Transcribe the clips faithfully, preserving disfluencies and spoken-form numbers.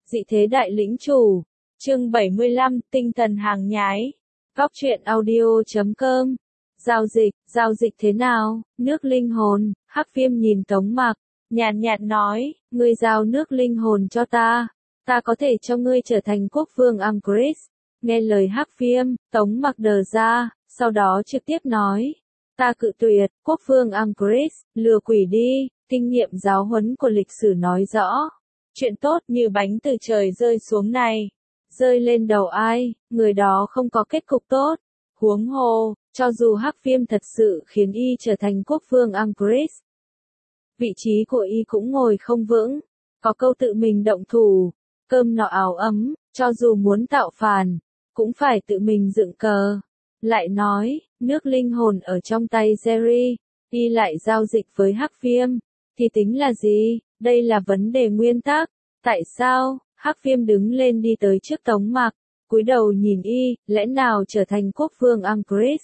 Dị thế đại lĩnh chủ. Chương bảy mươi lăm, tinh thần hàng nhái. Góc truyện audio chấm com. Giao dịch, giao dịch thế nào? Nước linh hồn. Hắc Viêm nhìn Tống Mặc, nhàn nhạt nói, ngươi giao nước linh hồn cho ta, ta có thể cho ngươi trở thành quốc vương Angris. Nghe lời Hắc Viêm, Tống Mặc đờ ra, sau đó trực tiếp nói, ta cự tuyệt. Quốc vương Angris, lừa quỷ đi. Kinh nghiệm giáo huấn của lịch sử nói rõ, chuyện tốt như bánh từ trời rơi xuống này, rơi lên đầu ai, người đó không có kết cục tốt. Huống hồ, cho dù Hắc Viêm thật sự khiến y trở thành quốc vương Angris, vị trí của y cũng ngồi không vững, có câu tự mình động thủ, cơm nọ áo ấm, cho dù muốn tạo phản, cũng phải tự mình dựng cờ. Lại nói, nước linh hồn ở trong tay Jerry, y lại giao dịch với Hắc Viêm, thì tính là gì? Đây là vấn đề nguyên tắc. Tại sao? Hắc Viêm đứng lên đi tới trước Tống Mặc, cúi đầu nhìn y, lẽ nào trở thành quốc vương Angris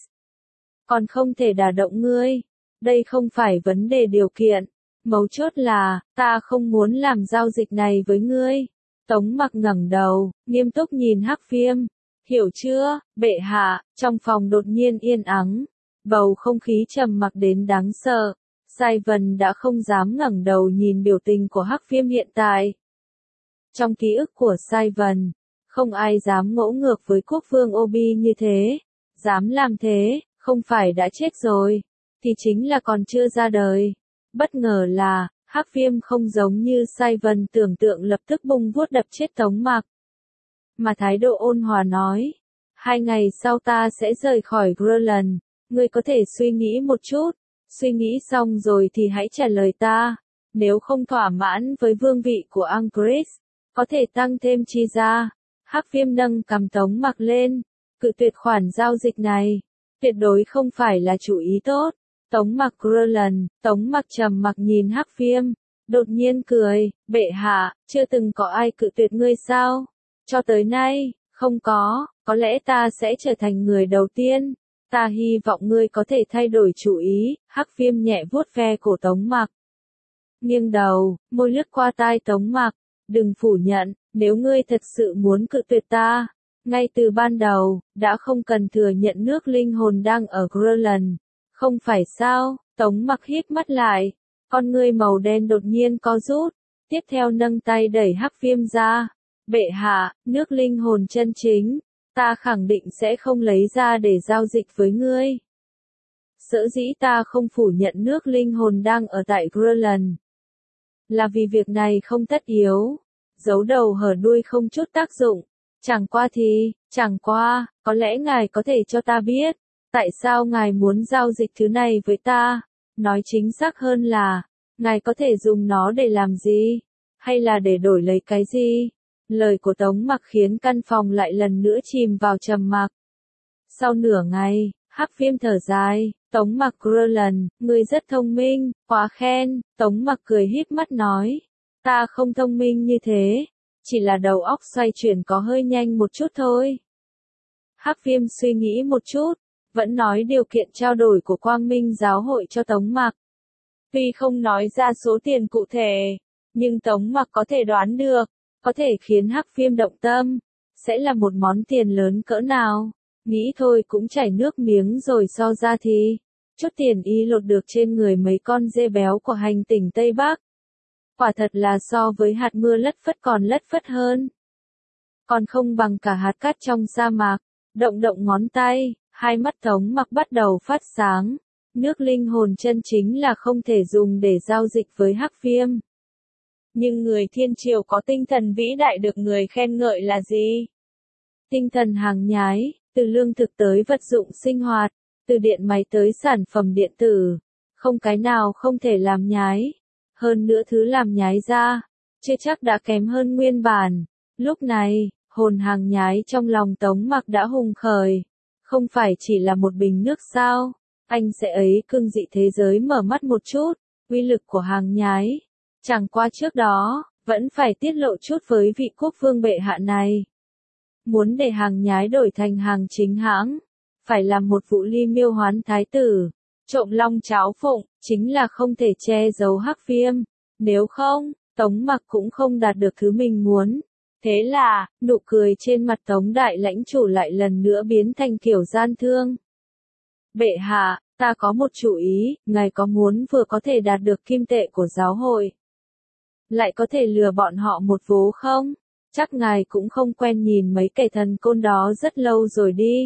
còn không thể đả động ngươi? Đây không phải vấn đề điều kiện, mấu chốt là, ta không muốn làm giao dịch này với ngươi. Tống Mặc ngẩng đầu, nghiêm túc nhìn Hắc Viêm. Hiểu chưa, bệ hạ? Trong phòng đột nhiên yên ắng, bầu không khí trầm mặc đến đáng sợ. Sai Vân đã không dám ngẩng đầu nhìn biểu tình của Hắc Viêm hiện tại. Trong ký ức của Sai Vân, không ai dám ngỗ ngược với quốc vương Obi như thế. Dám làm thế, không phải đã chết rồi, thì chính là còn chưa ra đời. Bất ngờ là, Hắc Viêm không giống như Sai Vân tưởng tượng lập tức bung vuốt đập chết Tống Mặc, mà thái độ ôn hòa nói, hai ngày sau ta sẽ rời khỏi Greenland, ngươi có thể suy nghĩ một chút. Suy nghĩ xong rồi thì hãy trả lời ta. Nếu không thỏa mãn với vương vị của Angris, có thể tăng thêm chi ra. Hắc Viêm nâng cằm Tống Mặc lên, cự tuyệt khoản giao dịch này, tuyệt đối không phải là chủ ý tốt. Tống Mặc Greenland, Tống Mặc trầm mặc nhìn Hắc Viêm, đột nhiên cười, bệ hạ, chưa từng có ai cự tuyệt ngươi sao? Cho tới nay, không có, có lẽ ta sẽ trở thành người đầu tiên. Ta hy vọng ngươi có thể thay đổi chủ ý. Hắc Viêm nhẹ vuốt ve cổ Tống Mặc, nghiêng đầu, môi lướt qua tai Tống Mặc, đừng phủ nhận, nếu ngươi thật sự muốn cự tuyệt ta, ngay từ ban đầu, đã không cần thừa nhận nước linh hồn đang ở Greenland, không phải sao? Tống Mặc híp mắt lại, con ngươi màu đen đột nhiên co rút, tiếp theo nâng tay đẩy Hắc Viêm ra, bệ hạ, nước linh hồn chân chính, ta khẳng định sẽ không lấy ra để giao dịch với ngươi. Sở dĩ ta không phủ nhận nước linh hồn đang ở tại Greenland, là vì việc này không tất yếu, giấu đầu hở đuôi không chút tác dụng. Chẳng qua thì, chẳng qua, có lẽ ngài có thể cho ta biết, tại sao ngài muốn giao dịch thứ này với ta? Nói chính xác hơn là, ngài có thể dùng nó để làm gì? Hay là để đổi lấy cái gì? Lời của Tống Mặc khiến căn phòng lại lần nữa chìm vào trầm mặc. Sau nửa ngày, Hắc Viêm thở dài, Tống Mặc Greenland, ngươi rất thông minh, quá khen. Tống Mặc cười híp mắt nói, ta không thông minh như thế, chỉ là đầu óc xoay chuyển có hơi nhanh một chút thôi. Hắc Viêm suy nghĩ một chút, vẫn nói điều kiện trao đổi của Quang Minh giáo hội cho Tống Mặc. Tuy không nói ra số tiền cụ thể, nhưng Tống Mặc có thể đoán được, có thể khiến Hắc Viêm động tâm, sẽ là một món tiền lớn cỡ nào. Nghĩ thôi cũng chảy nước miếng rồi so ra thì, chút tiền y lột được trên người mấy con dê béo của hành tỉnh Tây Bắc. Quả thật là so với hạt mưa lất phất còn lất phất hơn. Còn không bằng cả hạt cát trong sa mạc. Động động ngón tay, hai mắt Tống Mặc bắt đầu phát sáng. Nước linh hồn chân chính là không thể dùng để giao dịch với Hắc Viêm. Nhưng người thiên triều có tinh thần vĩ đại được người khen ngợi là gì? Tinh thần hàng nhái, từ lương thực tới vật dụng sinh hoạt, từ điện máy tới sản phẩm điện tử, không cái nào không thể làm nhái. Hơn nữa thứ làm nhái ra, chưa chắc đã kém hơn nguyên bản. Lúc này, hồn hàng nhái trong lòng Tống Mặc đã hùng khởi. Không phải chỉ là một bình nước sao? Anh sẽ ấy cưng dị thế giới mở mắt một chút, uy lực của hàng nhái. Chẳng qua trước đó, vẫn phải tiết lộ chút với vị quốc vương bệ hạ này. Muốn để hàng nhái đổi thành hàng chính hãng, phải làm một vụ ly miêu hoán thái tử, trộm long cháo phụng, chính là không thể che giấu Hắc Viêm. Nếu không, Tống Mặc cũng không đạt được thứ mình muốn. Thế là, nụ cười trên mặt Tống đại lãnh chủ lại lần nữa biến thành kiểu gian thương. Bệ hạ, ta có một chủ ý, ngài có muốn vừa có thể đạt được kim tệ của giáo hội, lại có thể lừa bọn họ một vố không? Chắc ngài cũng không quen nhìn mấy kẻ thần côn đó rất lâu rồi đi.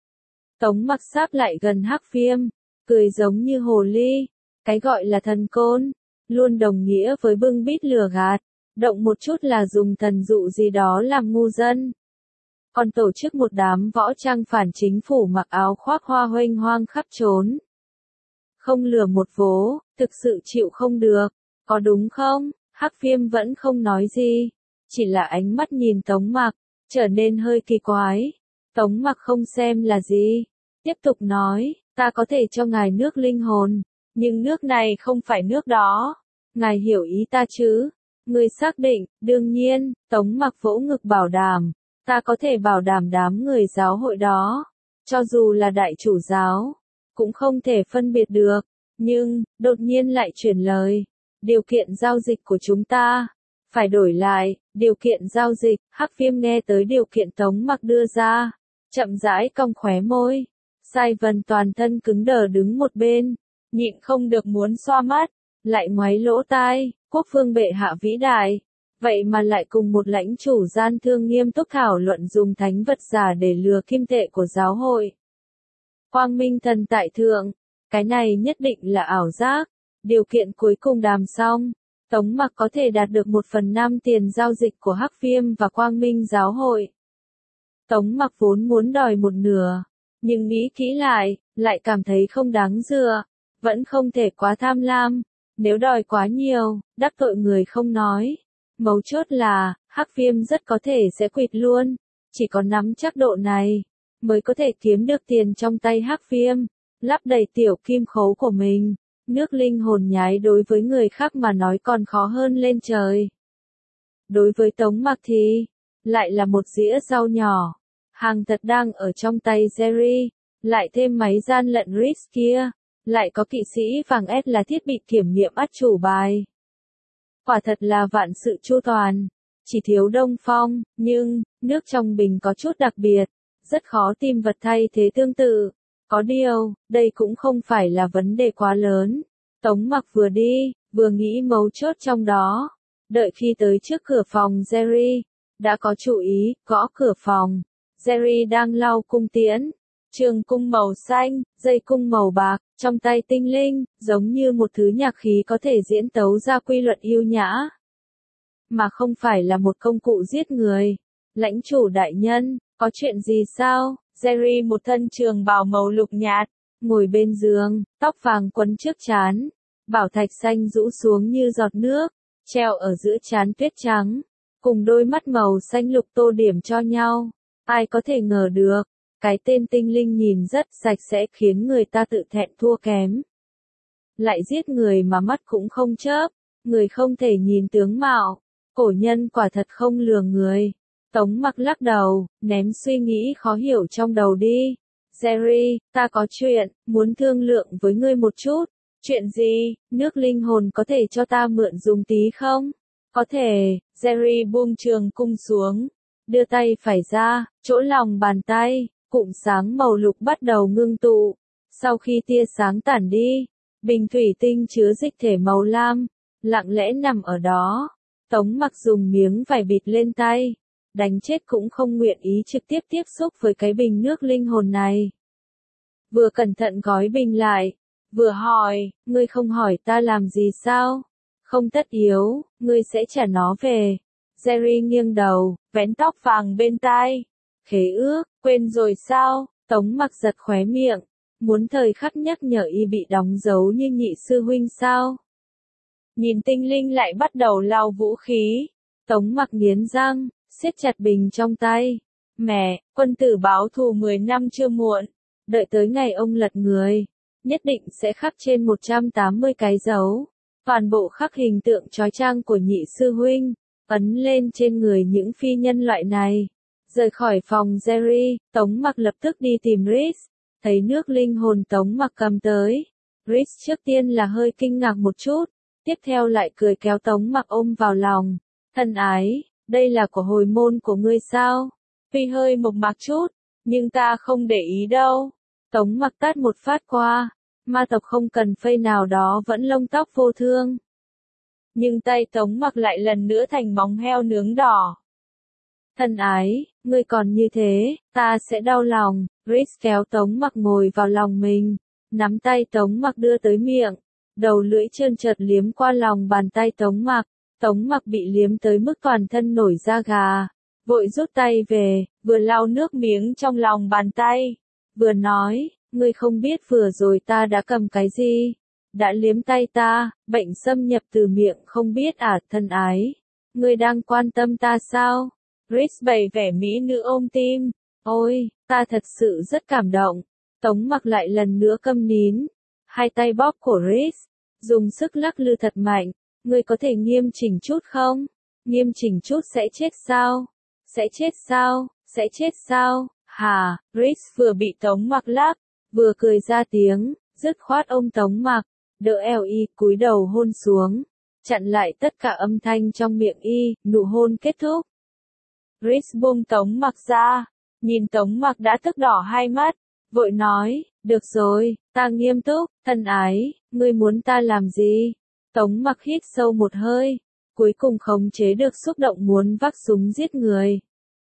Tống Mặc sáp lại gần Hắc Viêm, cười giống như hồ ly. Cái gọi là thần côn, luôn đồng nghĩa với bưng bít lừa gạt, động một chút là dùng thần dụ gì đó làm ngu dân. Còn tổ chức một đám võ trang phản chính phủ mặc áo khoác hoa huênh hoang khắp trốn. Không lừa một vố, thực sự chịu không được, có đúng không? Hắc Viêm vẫn không nói gì, chỉ là ánh mắt nhìn Tống Mặc, trở nên hơi kỳ quái. Tống Mặc không xem là gì, tiếp tục nói, ta có thể cho ngài nước linh hồn, nhưng nước này không phải nước đó. Ngài hiểu ý ta chứ? Ngươi xác định, đương nhiên, Tống Mặc vỗ ngực bảo đảm, ta có thể bảo đảm đám người giáo hội đó, cho dù là đại chủ giáo, cũng không thể phân biệt được. Nhưng, đột nhiên lại chuyển lời, điều kiện giao dịch của chúng ta phải đổi lại. Điều kiện giao dịch. Hắc Viêm nghe tới điều kiện Tống Mặc đưa ra, chậm rãi cong khóe môi. Sai Vân toàn thân cứng đờ đứng một bên, nhịn không được muốn xoa mắt, lại ngoáy lỗ tai. Quốc vương bệ hạ vĩ đại, vậy mà lại cùng một lãnh chủ gian thương nghiêm túc thảo luận dùng thánh vật giả để lừa kim tệ của giáo hội. Quang Minh thần tại thượng, cái này nhất định là ảo giác. Điều kiện cuối cùng đàm xong, Tống Mặc có thể đạt được một phần năm tiền giao dịch của Hắc Viêm và Quang Minh giáo hội. Tống Mặc vốn muốn đòi một nửa, nhưng nghĩ kỹ lại, lại cảm thấy không đáng dựa, vẫn không thể quá tham lam. Nếu đòi quá nhiều, đắc tội người không nói. Mấu chốt là, Hắc Viêm rất có thể sẽ quỵt luôn. Chỉ có nắm chắc độ này, mới có thể kiếm được tiền trong tay Hắc Viêm, lắp đầy tiểu kim khấu của mình. Nước linh hồn nhái đối với người khác mà nói còn khó hơn lên trời. Đối với Tống Mặc thì, lại là một dĩa rau nhỏ. Hàng thật đang ở trong tay Jerry, lại thêm máy gian lận Rhys kia. Lại có kỵ sĩ vàng S là thiết bị kiểm nghiệm át chủ bài. Quả thật là vạn sự chu toàn, chỉ thiếu Đông Phong, nhưng, nước trong bình có chút đặc biệt, rất khó tìm vật thay thế tương tự. Có điều, đây cũng không phải là vấn đề quá lớn. Tống Mặc vừa đi, vừa nghĩ mấu chốt trong đó. Đợi khi tới trước cửa phòng Jerry, đã có chủ ý, gõ cửa phòng. Jerry đang lau cung tiễn. Trường cung màu xanh, dây cung màu bạc, trong tay tinh linh, giống như một thứ nhạc khí có thể diễn tấu ra quy luật yêu nhã. Mà không phải là một công cụ giết người. Lãnh chủ đại nhân, có chuyện gì sao? Jerry một thân trường bào màu lục nhạt, ngồi bên giường, tóc vàng quấn trước trán. Bảo thạch xanh rũ xuống như giọt nước, treo ở giữa trán tuyết trắng. Cùng đôi mắt màu xanh lục tô điểm cho nhau. Ai có thể ngờ được. Cái tên tinh linh nhìn rất sạch sẽ khiến người ta tự thẹn thua kém. Lại giết người mà mắt cũng không chớp, người không thể nhìn tướng mạo, cổ nhân quả thật không lừa người. Tống Mặc lắc đầu, ném suy nghĩ khó hiểu trong đầu đi. Jerry, ta có chuyện, muốn thương lượng với ngươi một chút. Chuyện gì? Nước linh hồn có thể cho ta mượn dùng tí không? Có thể. Jerry buông trường cung xuống, đưa tay phải ra, chỗ lòng bàn tay. Cụm sáng màu lục bắt đầu ngưng tụ. Sau khi tia sáng tản đi, bình thủy tinh chứa dịch thể màu lam, lặng lẽ nằm ở đó. Tống Mặc dùng miếng vải bịt lên tay, đánh chết cũng không nguyện ý trực tiếp tiếp xúc với cái bình nước linh hồn này. Vừa cẩn thận gói bình lại, vừa hỏi, ngươi không hỏi ta làm gì sao? Không tất yếu, ngươi sẽ trả nó về. Jerry nghiêng đầu, vén tóc vàng bên tai. Khế ước, quên rồi sao? Tống Mặc giật khóe miệng, muốn thời khắc nhắc nhở y bị đóng dấu như nhị sư huynh sao? Nhìn tinh linh lại bắt đầu lau vũ khí. Tống Mặc nghiến răng, siết chặt bình trong tay. Mẹ, quân tử báo thù mười năm chưa muộn. Đợi tới ngày ông lật người, nhất định sẽ khắc trên một trăm tám mươi cái dấu. Toàn bộ khắc hình tượng chói chang của nhị sư huynh, ấn lên trên người những phi nhân loại này. Rời khỏi phòng Jerry, Tống Mặc lập tức đi tìm Rhys. Thấy nước linh hồn Tống Mặc cầm tới. Rhys trước tiên là hơi kinh ngạc một chút, tiếp theo lại cười kéo Tống Mặc ôm vào lòng. Thân ái, Đây là của hồi môn của ngươi sao? Phi hơi mộc mạc chút, nhưng ta không để ý đâu. Tống Mặc tát một phát qua, ma tộc không cần phây nào đó vẫn lông tóc vô thương. Nhưng tay Tống Mặc lại lần nữa thành móng heo nướng đỏ. Thân ái, ngươi còn như thế, ta sẽ đau lòng. Rhys kéo Tống Mặc ngồi vào lòng mình, nắm tay Tống Mặc đưa tới miệng, đầu lưỡi trơn trượt liếm qua lòng bàn tay Tống Mặc. Tống Mặc bị liếm tới mức toàn thân nổi da gà, vội rút tay về, vừa lau nước miếng trong lòng bàn tay, vừa nói, ngươi không biết vừa rồi ta đã cầm cái gì, đã liếm tay ta, bệnh xâm nhập từ miệng không biết à, thân ái, ngươi đang quan tâm ta sao? Rhys bày vẻ mỹ nữ ôm tim, ôi, ta thật sự rất cảm động. Tống Mặc lại lần nữa câm nín, hai tay bóp cổ Rhys, dùng sức lắc lư thật mạnh, ngươi có thể nghiêm chỉnh chút không? Nghiêm chỉnh chút sẽ chết sao? Sẽ chết sao? Sẽ chết sao? Hà, Rhys vừa bị Tống Mặc lắc, vừa cười ra tiếng, dứt khoát ôm Tống Mặc, đỡ eo y cúi đầu hôn xuống, chặn lại tất cả âm thanh trong miệng y, nụ hôn kết thúc. Rhys buông Tống Mặc ra, nhìn Tống Mặc đã tức đỏ hai mắt, vội nói, được rồi, ta nghiêm túc, thân ái, ngươi muốn ta làm gì? Tống Mặc hít sâu một hơi, cuối cùng khống chế được xúc động muốn vác súng giết người.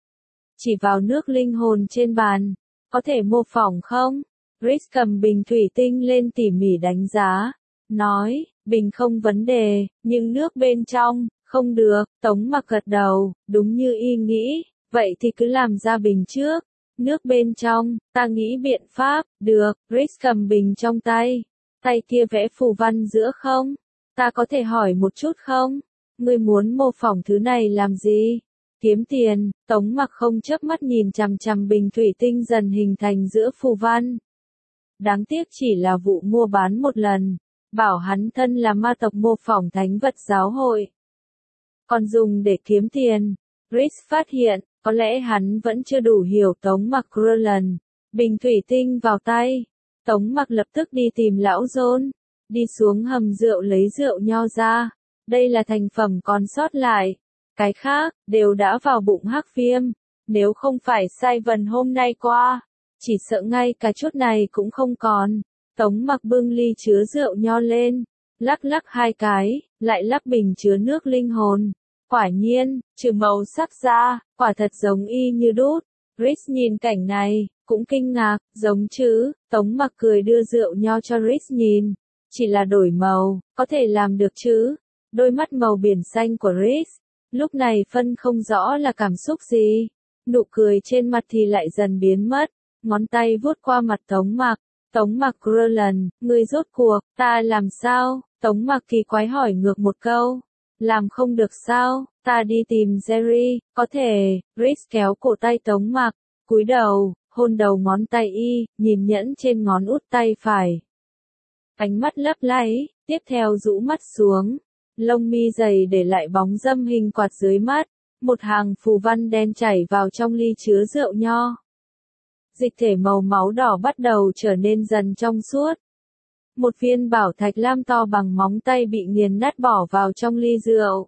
Chỉ vào nước linh hồn trên bàn, có thể mô phỏng không? Rhys cầm bình thủy tinh lên tỉ mỉ đánh giá, nói, bình không vấn đề, nhưng nước bên trong, không được. Tống Mặc gật đầu, đúng như y nghĩ, vậy thì cứ làm ra bình trước. Nước bên trong, ta nghĩ biện pháp, được. Rhys cầm bình trong tay, tay kia vẽ phù văn giữa không? Ta có thể hỏi một chút không? Ngươi muốn mô phỏng thứ này làm gì? Kiếm tiền. Tống Mặc không chớp mắt nhìn chằm chằm bình thủy tinh dần hình thành giữa phù văn. Đáng tiếc chỉ là vụ mua bán một lần, bảo hắn thân là ma tộc mô phỏng thánh vật giáo hội, còn dùng để kiếm tiền. Rhys phát hiện, có lẽ hắn vẫn chưa đủ hiểu Tống Mặc Crowland. Bình thủy tinh vào tay, Tống Mặc lập tức đi tìm lão John, đi xuống hầm rượu lấy rượu nho ra. Đây là thành phẩm còn sót lại, cái khác đều đã vào bụng Hắc Viêm. Nếu không phải sai vần hôm nay qua, chỉ sợ ngay cả chút này cũng không còn. Tống Mặc bưng ly chứa rượu nho lên, lắc lắc hai cái, lại lắc bình chứa nước linh hồn. Quả nhiên, trừ màu sắc ra, quả thật giống y như đúc. Rhys nhìn cảnh này, cũng kinh ngạc, giống chứ. Tống Mặc cười đưa rượu nho cho Rhys nhìn, chỉ là đổi màu, có thể làm được chứ? Đôi mắt màu biển xanh của Rhys, lúc này phân không rõ là cảm xúc gì. Nụ cười trên mặt thì lại dần biến mất, ngón tay vuốt qua mặt Tống Mặc. Tống Mặc Crowland, ngươi rốt cuộc, ta làm sao? Tống Mặc kỳ quái hỏi ngược một câu. Làm không được sao? Ta đi tìm Jerry, có thể. Rhys kéo cổ tay Tống Mặc, cúi đầu, hôn đầu ngón tay y, nhìn nhẫn trên ngón út tay phải. Ánh mắt lấp láy, tiếp theo rũ mắt xuống, lông mi dày để lại bóng dâm hình quạt dưới mắt, một hàng phù văn đen chảy vào trong ly chứa rượu nho. Dịch thể màu máu đỏ bắt đầu trở nên dần trong suốt. Một viên bảo thạch lam to bằng móng tay bị nghiền nát bỏ vào trong ly rượu.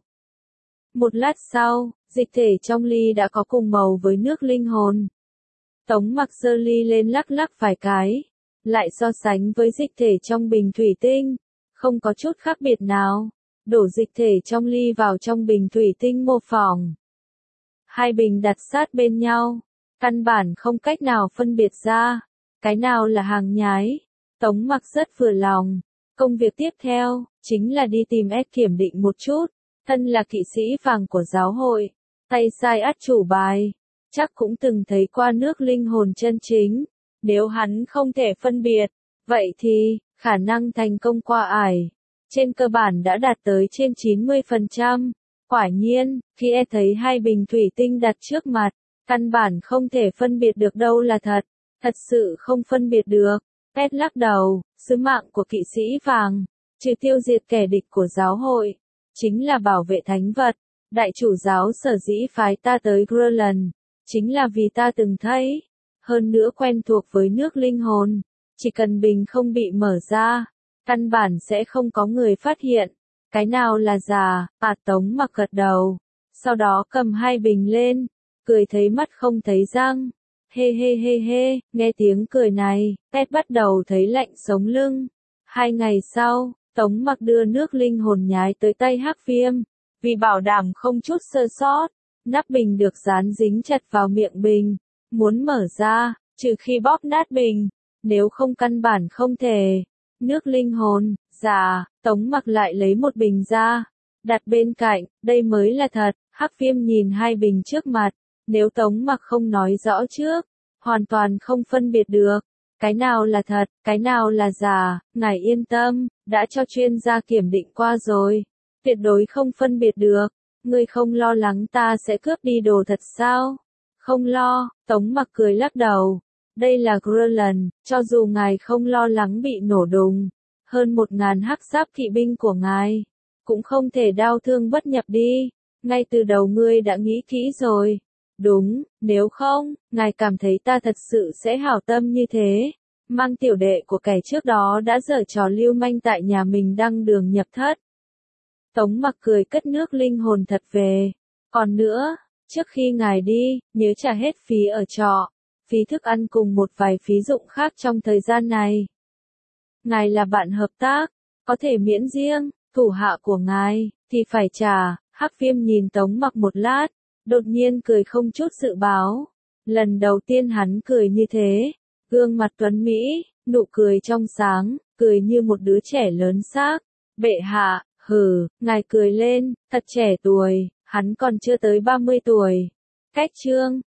Một lát sau, dịch thể trong ly đã có cùng màu với nước linh hồn. Tống Mặc giơ ly lên lắc lắc vài cái, lại so sánh với dịch thể trong bình thủy tinh, không có chút khác biệt nào. Đổ dịch thể trong ly vào trong bình thủy tinh mô phỏng. Hai bình đặt sát bên nhau, căn bản không cách nào phân biệt ra, cái nào là hàng nhái. Tống Mặc rất vừa lòng. Công việc tiếp theo, chính là đi tìm Ed kiểm định một chút. Thân là kỵ sĩ vàng của giáo hội, tay sai át chủ bài, chắc cũng từng thấy qua nước linh hồn chân chính. Nếu hắn không thể phân biệt, vậy thì, khả năng thành công qua ải, trên cơ bản đã đạt tới trên chín mươi phần trăm. Quả nhiên, khi Ed thấy hai bình thủy tinh đặt trước mặt, căn bản không thể phân biệt được đâu là thật. Thật sự không phân biệt được. Ed lắc đầu, sứ mạng của kỵ sĩ vàng, trừ tiêu diệt kẻ địch của giáo hội, chính là bảo vệ thánh vật. Đại chủ giáo sở dĩ phái ta tới Greenland, chính là vì ta từng thấy, hơn nữa quen thuộc với nước linh hồn, chỉ cần bình không bị mở ra, căn bản sẽ không có người phát hiện. Cái nào là giả? À, Tống Mặc gật đầu, sau đó cầm hai bình lên, cười thấy mắt không thấy răng. Hê hê hê hê, nghe tiếng cười này, Ted bắt đầu thấy lạnh sống lưng. Hai ngày sau, Tống Mặc đưa nước linh hồn nhái tới tay Hắc Viêm, vì bảo đảm không chút sơ sót, nắp bình được dán dính chặt vào miệng bình, muốn mở ra, trừ khi bóp nát bình, nếu không căn bản không thể. Nước linh hồn, dạ, Tống Mặc lại lấy một bình ra, đặt bên cạnh, đây mới là thật. Hắc Viêm nhìn hai bình trước mặt, nếu Tống Mặc không nói rõ trước, hoàn toàn không phân biệt được, cái nào là thật, cái nào là giả. Ngài yên tâm, đã cho chuyên gia kiểm định qua rồi, tuyệt đối không phân biệt được. Ngươi không lo lắng ta sẽ cướp đi đồ thật sao? Không lo, Tống Mặc cười lắc đầu. Đây là Grönland, cho dù ngài không lo lắng bị nổ đùng, hơn một ngàn hắc giáp kỵ binh của ngài, cũng không thể đau thương bất nhập đi. Ngay từ đầu ngươi đã nghĩ kỹ rồi. Đúng, nếu không, ngài cảm thấy ta thật sự sẽ hảo tâm như thế. Mang tiểu đệ của kẻ trước đó đã giở trò lưu manh tại nhà mình đăng đường nhập thất. Tống Mặc cười cất nước linh hồn thật về. Còn nữa, trước khi ngài đi, nhớ trả hết phí ở trọ, phí thức ăn cùng một vài phí dụng khác trong thời gian này. Ngài là bạn hợp tác, có thể miễn riêng, thủ hạ của ngài, thì phải trả. Hắc Viêm nhìn Tống Mặc một lát, đột nhiên cười không chút dự báo. Lần đầu tiên hắn cười như thế, gương mặt tuấn Mỹ, nụ cười trong sáng, cười như một đứa trẻ lớn xác. Bệ hạ, hừ, ngài cười lên, thật trẻ tuổi, hắn còn chưa tới ba mươi tuổi. Cách chương